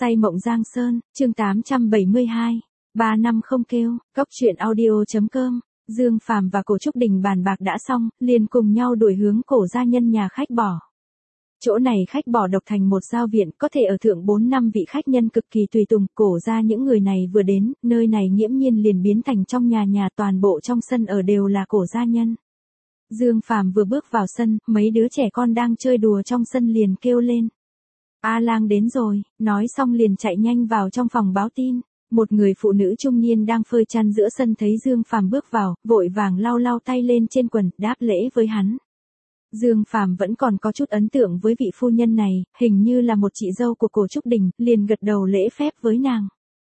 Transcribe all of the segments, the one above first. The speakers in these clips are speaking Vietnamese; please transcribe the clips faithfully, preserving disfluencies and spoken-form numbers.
Say mộng Giang Sơn, chương tám trăm bảy mươi hai. Ba năm không kêu, cốc truyện audio.com. Dương Phàm và Cổ Trúc Đình bàn bạc đã xong, liền cùng nhau đuổi hướng Cổ gia nhân nhà khách bỏ. Chỗ này khách bỏ độc thành một giao viện, có thể ở thượng bốn năm vị khách nhân cực kỳ tùy tùng. Cổ gia những người này vừa đến, nơi này nghiễm nhiên liền biến thành trong nhà nhà, toàn bộ trong sân ở đều là Cổ gia nhân. Dương Phàm vừa bước vào sân, mấy đứa trẻ con đang chơi đùa trong sân liền kêu lên: A Lang đến rồi, nói xong liền chạy nhanh vào trong phòng báo tin. Một người phụ nữ trung niên đang phơi chăn giữa sân thấy Dương Phàm bước vào, vội vàng lau lau tay lên trên quần, đáp lễ với hắn. Dương Phàm vẫn còn có chút ấn tượng với vị phu nhân này, hình như là một chị dâu của Cổ Trúc Đình, liền gật đầu lễ phép với nàng.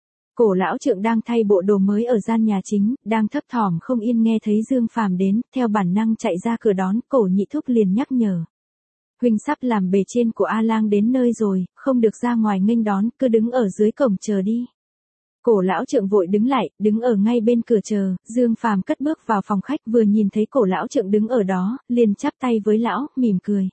Cổ lão trượng đang thay bộ đồ mới ở gian nhà chính, đang thấp thỏm không yên nghe thấy Dương Phàm đến, theo bản năng chạy ra cửa đón. Cổ nhị thúc liền nhắc nhở: huynh sắp làm bề trên của A Lang đến nơi rồi, không được ra ngoài nghênh đón, cứ đứng ở dưới cổng chờ đi. Cổ lão trượng vội đứng lại, đứng ở ngay bên cửa chờ. Dương Phàm cất bước vào phòng khách, vừa nhìn thấy Cổ lão trượng đứng ở đó, liền chắp tay với lão, mỉm cười: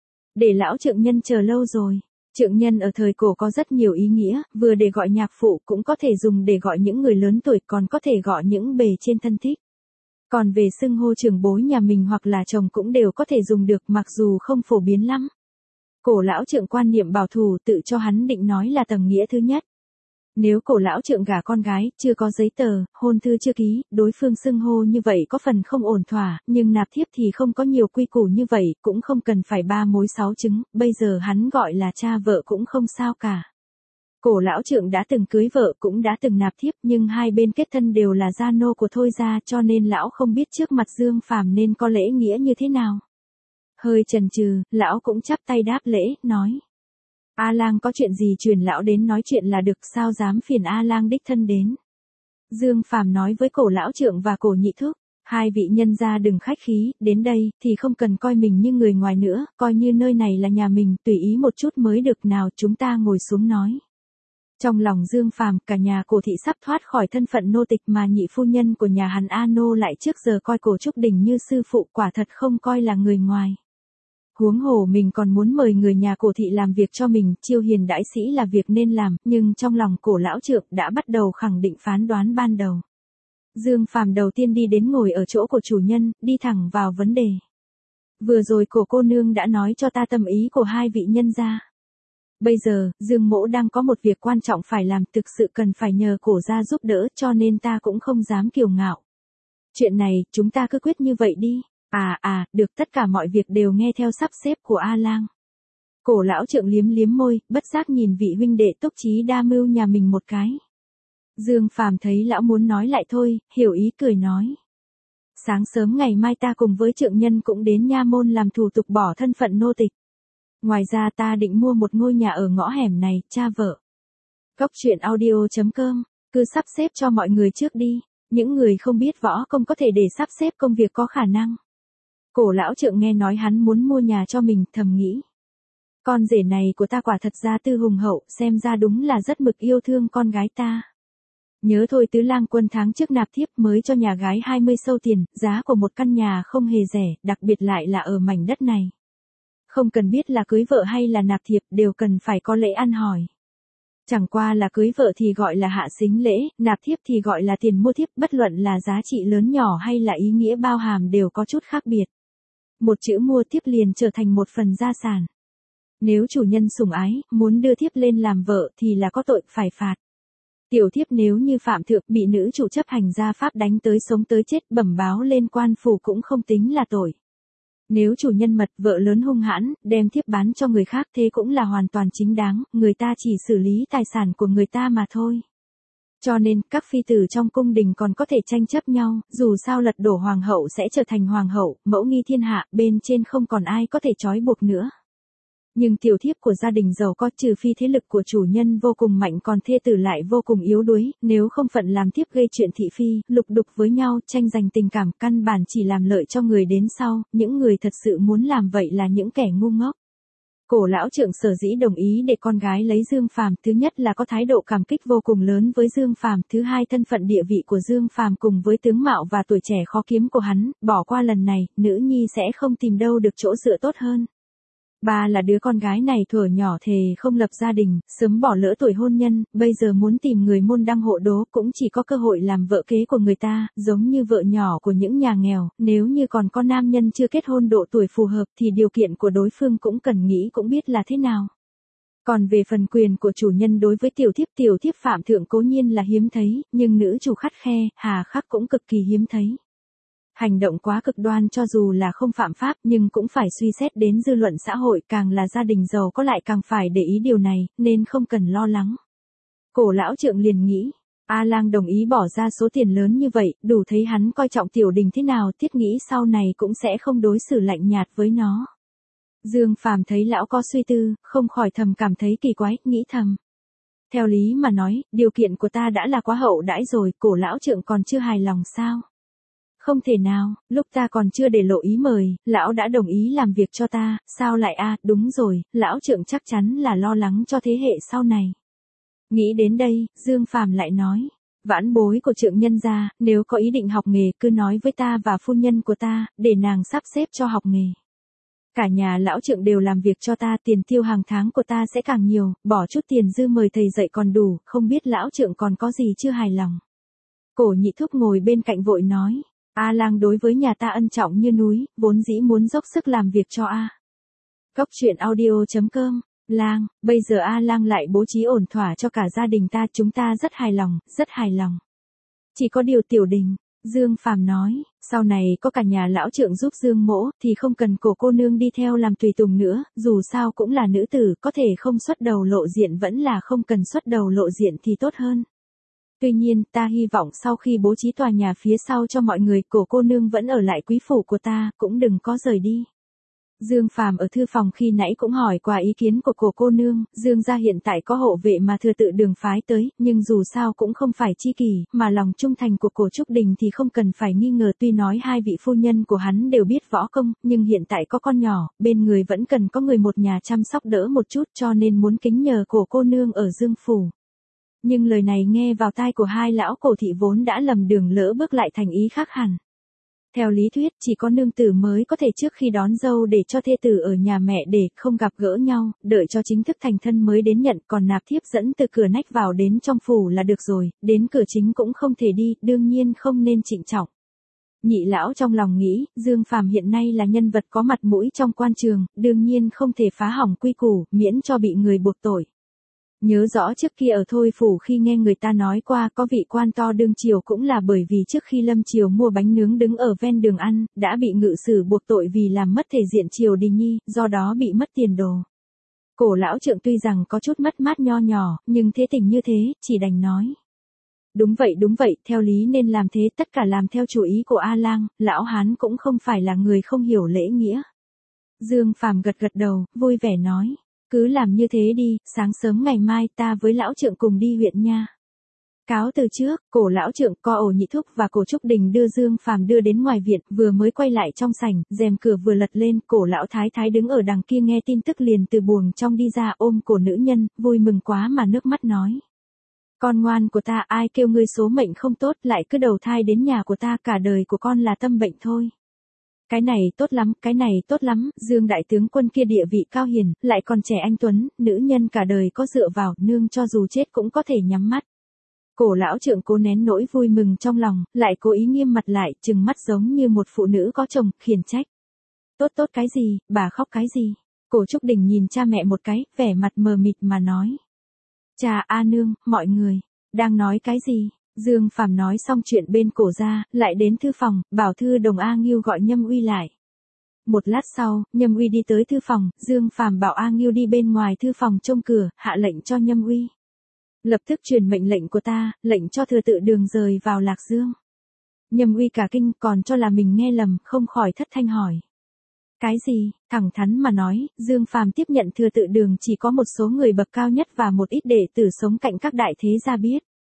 để lão trượng nhân chờ lâu rồi. Trượng nhân ở thời cổ có rất nhiều ý nghĩa, vừa để gọi nhạc phụ, cũng có thể dùng để gọi những người lớn tuổi, còn có thể gọi những bề trên thân thích. Còn về xưng hô trưởng bối nhà mình hoặc là chồng cũng đều có thể dùng được, mặc dù không phổ biến lắm. Cổ lão trượng quan niệm bảo thủ, tự cho hắn định nói là tầng nghĩa thứ nhất. Nếu cổ lão trượng gả con gái, chưa có giấy tờ, hôn thư chưa ký, đối phương xưng hô như vậy có phần không ổn thỏa, nhưng nạp thiếp thì không có nhiều quy củ như vậy, cũng không cần phải ba mối sáu chứng, bây giờ hắn gọi là cha vợ cũng không sao cả. Cổ lão trượng đã từng cưới vợ, cũng đã từng nạp thiếp, nhưng hai bên kết thân đều là gia nô của Thôi gia, cho nên lão không biết trước mặt Dương Phàm nên có lễ nghĩa như thế nào. Hơi chần chừ, lão cũng chắp tay đáp lễ, nói: A Lang có chuyện gì truyền lão đến nói chuyện là được, sao dám phiền A Lang đích thân đến. Dương Phàm nói với Cổ lão trượng và Cổ nhị thúc: hai vị nhân gia đừng khách khí, đến đây thì không cần coi mình như người ngoài nữa, coi như nơi này là nhà mình, tùy ý một chút mới được, nào chúng ta ngồi xuống nói. Trong lòng Dương Phàm, cả nhà Cổ thị sắp thoát khỏi thân phận nô tịch, mà nhị phu nhân của nhà hắn A Nô lại trước giờ coi Cổ Trúc Đình như sư phụ, quả thật không coi là người ngoài. Huống hồ mình còn muốn mời người nhà Cổ thị làm việc cho mình, chiêu hiền đãi sĩ là việc nên làm, nhưng trong lòng Cổ lão trượng đã bắt đầu khẳng định phán đoán ban đầu. Dương Phàm đầu tiên đi đến ngồi ở chỗ của chủ nhân, đi thẳng vào vấn đề. Vừa rồi Cổ cô nương đã nói cho ta tâm ý của hai vị nhân gia. Bây giờ, Dương mỗ đang có một việc quan trọng phải làm, thực sự cần phải nhờ Cổ gia giúp đỡ, cho nên ta cũng không dám kiêu ngạo. Chuyện này, chúng ta cứ quyết như vậy đi. À à, được, tất cả mọi việc đều nghe theo sắp xếp của A Lang. Cổ lão trượng liếm liếm môi, bất giác nhìn vị huynh đệ túc trí đa mưu nhà mình một cái. Dương Phàm thấy lão muốn nói lại thôi, hiểu ý cười nói: sáng sớm ngày mai ta cùng với trượng nhân cũng đến nha môn làm thủ tục bỏ thân phận nô tịch. Ngoài ra ta định mua một ngôi nhà ở ngõ hẻm này, cha vợ. Cốc truyện audio.com, cứ sắp xếp cho mọi người trước đi, những người không biết võ công có thể để sắp xếp công việc có khả năng. Cổ lão trượng nghe nói hắn muốn mua nhà cho mình, thầm nghĩ: con rể này của ta quả thật ra tư hùng hậu, xem ra đúng là rất mực yêu thương con gái ta. Nhớ thôi Tứ Lang Quân tháng trước nạp thiếp mới cho nhà gái hai mươi sâu tiền, giá của một căn nhà không hề rẻ, đặc biệt lại là ở mảnh đất này. Không cần biết là cưới vợ hay là nạp thiệp, đều cần phải có lễ ăn hỏi. Chẳng qua là cưới vợ thì gọi là hạ sính lễ, nạp thiếp thì gọi là tiền mua thiếp, bất luận là giá trị lớn nhỏ hay là ý nghĩa bao hàm đều có chút khác biệt. Một chữ mua thiếp liền trở thành một phần gia sản. Nếu chủ nhân sủng ái, muốn đưa thiếp lên làm vợ thì là có tội, phải phạt. Tiểu thiếp nếu như phạm thượng, bị nữ chủ chấp hành gia pháp đánh tới sống tới chết, bẩm báo lên quan phủ cũng không tính là tội. Nếu chủ nhân mật vợ lớn hung hãn, đem thiếp bán cho người khác, thế cũng là hoàn toàn chính đáng, người ta chỉ xử lý tài sản của người ta mà thôi. Cho nên, các phi tử trong cung đình còn có thể tranh chấp nhau, dù sao lật đổ hoàng hậu sẽ trở thành hoàng hậu, mẫu nghi thiên hạ, bên trên không còn ai có thể trói buộc nữa. Nhưng tiểu thiếp của gia đình giàu có, trừ phi thế lực của chủ nhân vô cùng mạnh, còn thê tử lại vô cùng yếu đuối, nếu không phận làm thiếp gây chuyện thị phi, lục đục với nhau, tranh giành tình cảm, căn bản chỉ làm lợi cho người đến sau, những người thật sự muốn làm vậy là những kẻ ngu ngốc. Cổ lão trượng sở dĩ đồng ý để con gái lấy Dương Phàm, thứ nhất là có thái độ cảm kích vô cùng lớn với Dương Phàm, thứ hai thân phận địa vị của Dương Phàm cùng với tướng mạo và tuổi trẻ khó kiếm của hắn, bỏ qua lần này, nữ nhi sẽ không tìm đâu được chỗ dựa tốt hơn. Ba là đứa con gái này thuở nhỏ thề không lập gia đình, sớm bỏ lỡ tuổi hôn nhân, bây giờ muốn tìm người môn đăng hộ đố cũng chỉ có cơ hội làm vợ kế của người ta, giống như vợ nhỏ của những nhà nghèo, nếu như còn có nam nhân chưa kết hôn độ tuổi phù hợp thì điều kiện của đối phương cũng cần nghĩ cũng biết là thế nào. Còn về phần quyền của chủ nhân đối với tiểu thiếp tiểu thiếp phạm thượng cố nhiên là hiếm thấy, nhưng nữ chủ khắt khe, hà khắc cũng cực kỳ hiếm thấy. Hành động quá cực đoan cho dù là không phạm pháp nhưng cũng phải suy xét đến dư luận xã hội, càng là gia đình giàu có lại càng phải để ý điều này, nên không cần lo lắng. Cổ lão trượng liền nghĩ, A Lang đồng ý bỏ ra số tiền lớn như vậy, đủ thấy hắn coi trọng Tiểu Đình thế nào, thiết nghĩ sau này cũng sẽ không đối xử lạnh nhạt với nó. Dương Phàm thấy lão có suy tư, không khỏi thầm cảm thấy kỳ quái, nghĩ thầm. Theo lý mà nói, điều kiện của ta đã là quá hậu đãi rồi, cổ lão trượng còn chưa hài lòng sao? Không thể nào, lúc ta còn chưa để lộ ý mời, lão đã đồng ý làm việc cho ta, sao lại a? À, đúng rồi, lão trượng chắc chắn là lo lắng cho thế hệ sau này. Nghĩ đến đây, Dương Phàm lại nói, vãn bối của trượng nhân gia, nếu có ý định học nghề cứ nói với ta và phu nhân của ta, để nàng sắp xếp cho học nghề. Cả nhà lão trượng đều làm việc cho ta, tiền tiêu hàng tháng của ta sẽ càng nhiều, bỏ chút tiền dư mời thầy dạy còn đủ, không biết lão trượng còn có gì chưa hài lòng. Cổ Nhị Thúc ngồi bên cạnh vội nói, A Lang đối với nhà ta ân trọng như núi, vốn dĩ muốn dốc sức làm việc cho A. Cốc truyện audio chấm com, Lang, bây giờ A Lang lại bố trí ổn thỏa cho cả gia đình ta, chúng ta rất hài lòng, rất hài lòng. Chỉ có điều Tiểu Đình, Dương Phàm nói, sau này có cả nhà lão trượng giúp Dương mỗ, thì không cần cổ cô nương đi theo làm tùy tùng nữa, dù sao cũng là nữ tử, có thể không xuất đầu lộ diện vẫn là không cần xuất đầu lộ diện thì tốt hơn. Tuy nhiên, ta hy vọng sau khi bố trí tòa nhà phía sau cho mọi người, cổ cô nương vẫn ở lại quý phủ của ta, cũng đừng có rời đi. Dương Phàm ở thư phòng khi nãy cũng hỏi qua ý kiến của cổ cô nương, Dương gia hiện tại có hộ vệ mà thừa tự đường phái tới, nhưng dù sao cũng không phải chi kỷ, mà lòng trung thành của cổ Trúc Đình thì không cần phải nghi ngờ. Tuy nói hai vị phu nhân của hắn đều biết võ công, nhưng hiện tại có con nhỏ, bên người vẫn cần có người một nhà chăm sóc đỡ một chút, cho nên muốn kính nhờ cổ cô nương ở Dương phủ. Nhưng lời này nghe vào tai của hai lão cổ thị vốn đã lầm đường lỡ bước lại thành ý khác hẳn. Theo lý thuyết, chỉ có nương tử mới có thể trước khi đón dâu để cho thê tử ở nhà mẹ để không gặp gỡ nhau, đợi cho chính thức thành thân mới đến nhận, còn nạp thiếp dẫn từ cửa nách vào đến trong phủ là được rồi, đến cửa chính cũng không thể đi, đương nhiên không nên trịnh trọng. Nhị lão trong lòng nghĩ, Dương Phàm hiện nay là nhân vật có mặt mũi trong quan trường, đương nhiên không thể phá hỏng quy củ, miễn cho bị người buộc tội. Nhớ rõ trước kia ở Thôi Phủ khi nghe người ta nói qua có vị quan to đương triều cũng là bởi vì trước khi lâm triều mua bánh nướng đứng ở ven đường ăn, đã bị ngự sử buộc tội vì làm mất thể diện triều đình nhi, do đó bị mất tiền đồ. Cổ lão trượng tuy rằng có chút mất mát nho nhỏ, nhưng thế tình như thế, chỉ đành nói. Đúng vậy đúng vậy, theo lý nên làm thế, tất cả làm theo chủ ý của A Lang, lão hán cũng không phải là người không hiểu lễ nghĩa. Dương Phàm gật gật đầu, vui vẻ nói. Cứ làm như thế đi, sáng sớm ngày mai ta với lão trượng cùng đi huyện nha. Cáo từ trước, cổ lão trượng, co ổ Nhị Thúc và cổ Trúc Đình đưa Dương Phàm đưa đến ngoài viện, vừa mới quay lại trong sảnh, rèm cửa vừa lật lên, cổ lão thái thái đứng ở đằng kia nghe tin tức liền từ buồng trong đi ra, ôm cổ nữ nhân, vui mừng quá mà nước mắt nói. Con ngoan của ta, ai kêu ngươi số mệnh không tốt, lại cứ đầu thai đến nhà của ta, cả đời của con là tâm bệnh thôi. Cái này tốt lắm, cái này tốt lắm, Dương đại tướng quân kia địa vị cao hiền, lại còn trẻ anh tuấn, nữ nhân cả đời có dựa vào, nương cho dù chết cũng có thể nhắm mắt. Cổ lão trượng cố nén nỗi vui mừng trong lòng, lại cố ý nghiêm mặt lại, trừng mắt giống như một phụ nữ có chồng, khiển trách. Tốt tốt cái gì, bà khóc cái gì? Cổ Trúc Đình nhìn cha mẹ một cái, vẻ mặt mờ mịt mà nói. Cha a nương, mọi người, đang nói cái gì? Dương Phàm nói xong chuyện bên cổ ra, lại đến thư phòng, bảo thư đồng A Ngưu gọi Nhâm Uy lại. Một lát sau, Nhâm Uy đi tới thư phòng, Dương Phàm bảo A Ngưu đi bên ngoài thư phòng trông cửa, hạ lệnh cho Nhâm Uy. Lập tức truyền mệnh lệnh của ta, lệnh cho thừa tự đường rời vào Lạc Dương. Nhâm Uy cả kinh, còn cho là mình nghe lầm, không khỏi thất thanh hỏi. Cái gì? Thẳng thắn mà nói, Dương Phàm tiếp nhận thừa tự đường chỉ có một số người bậc cao nhất và một ít đệ tử sống cạnh các đại thế gia biết.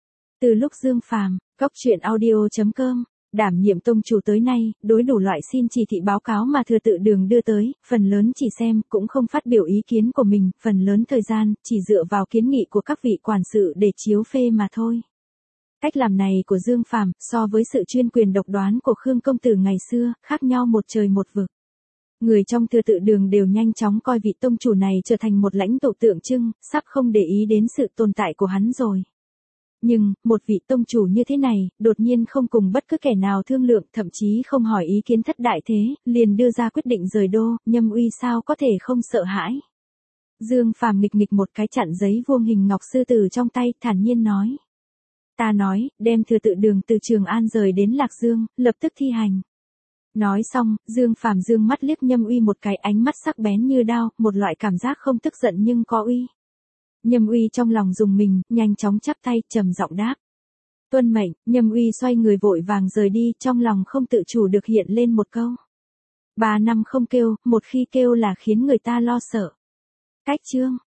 Từ lúc Dương Phàm, cốc truyện audio chấm com, đảm nhiệm tông chủ tới nay, đối đủ loại xin chỉ thị báo cáo mà thừa tự đường đưa tới, phần lớn chỉ xem, cũng không phát biểu ý kiến của mình, phần lớn thời gian, chỉ dựa vào kiến nghị của các vị quản sự để chiếu phê mà thôi. Cách làm này của Dương Phàm so với sự chuyên quyền độc đoán của Khương Công Tử ngày xưa, khác nhau một trời một vực. Người trong thừa tự đường đều nhanh chóng coi vị tông chủ này trở thành một lãnh tụ tượng trưng, sắp không để ý đến sự tồn tại của hắn rồi. Nhưng, một vị tông chủ như thế này, đột nhiên không cùng bất cứ kẻ nào thương lượng, thậm chí không hỏi ý kiến thất đại thế, liền đưa ra quyết định rời đô, Nhâm Uy sao có thể không sợ hãi. Dương Phàm nghịch nghịch một cái chặn giấy vuông hình ngọc sư tử trong tay, thản nhiên nói. Ta nói, đem thừa tự đường từ Trường An rời đến Lạc Dương, lập tức thi hành. Nói xong, Dương Phàm dương mắt liếc Nhâm Uy một cái, ánh mắt sắc bén như đao, một loại cảm giác không tức giận nhưng có uy. Nhâm Uy trong lòng rùng mình, nhanh chóng chắp tay, trầm giọng đáp. Tuân mệnh. Nhâm Uy xoay người vội vàng rời đi, trong lòng không tự chủ được hiện lên một câu. Ba năm không kêu, một khi kêu là khiến người ta lo sợ. Cách chương.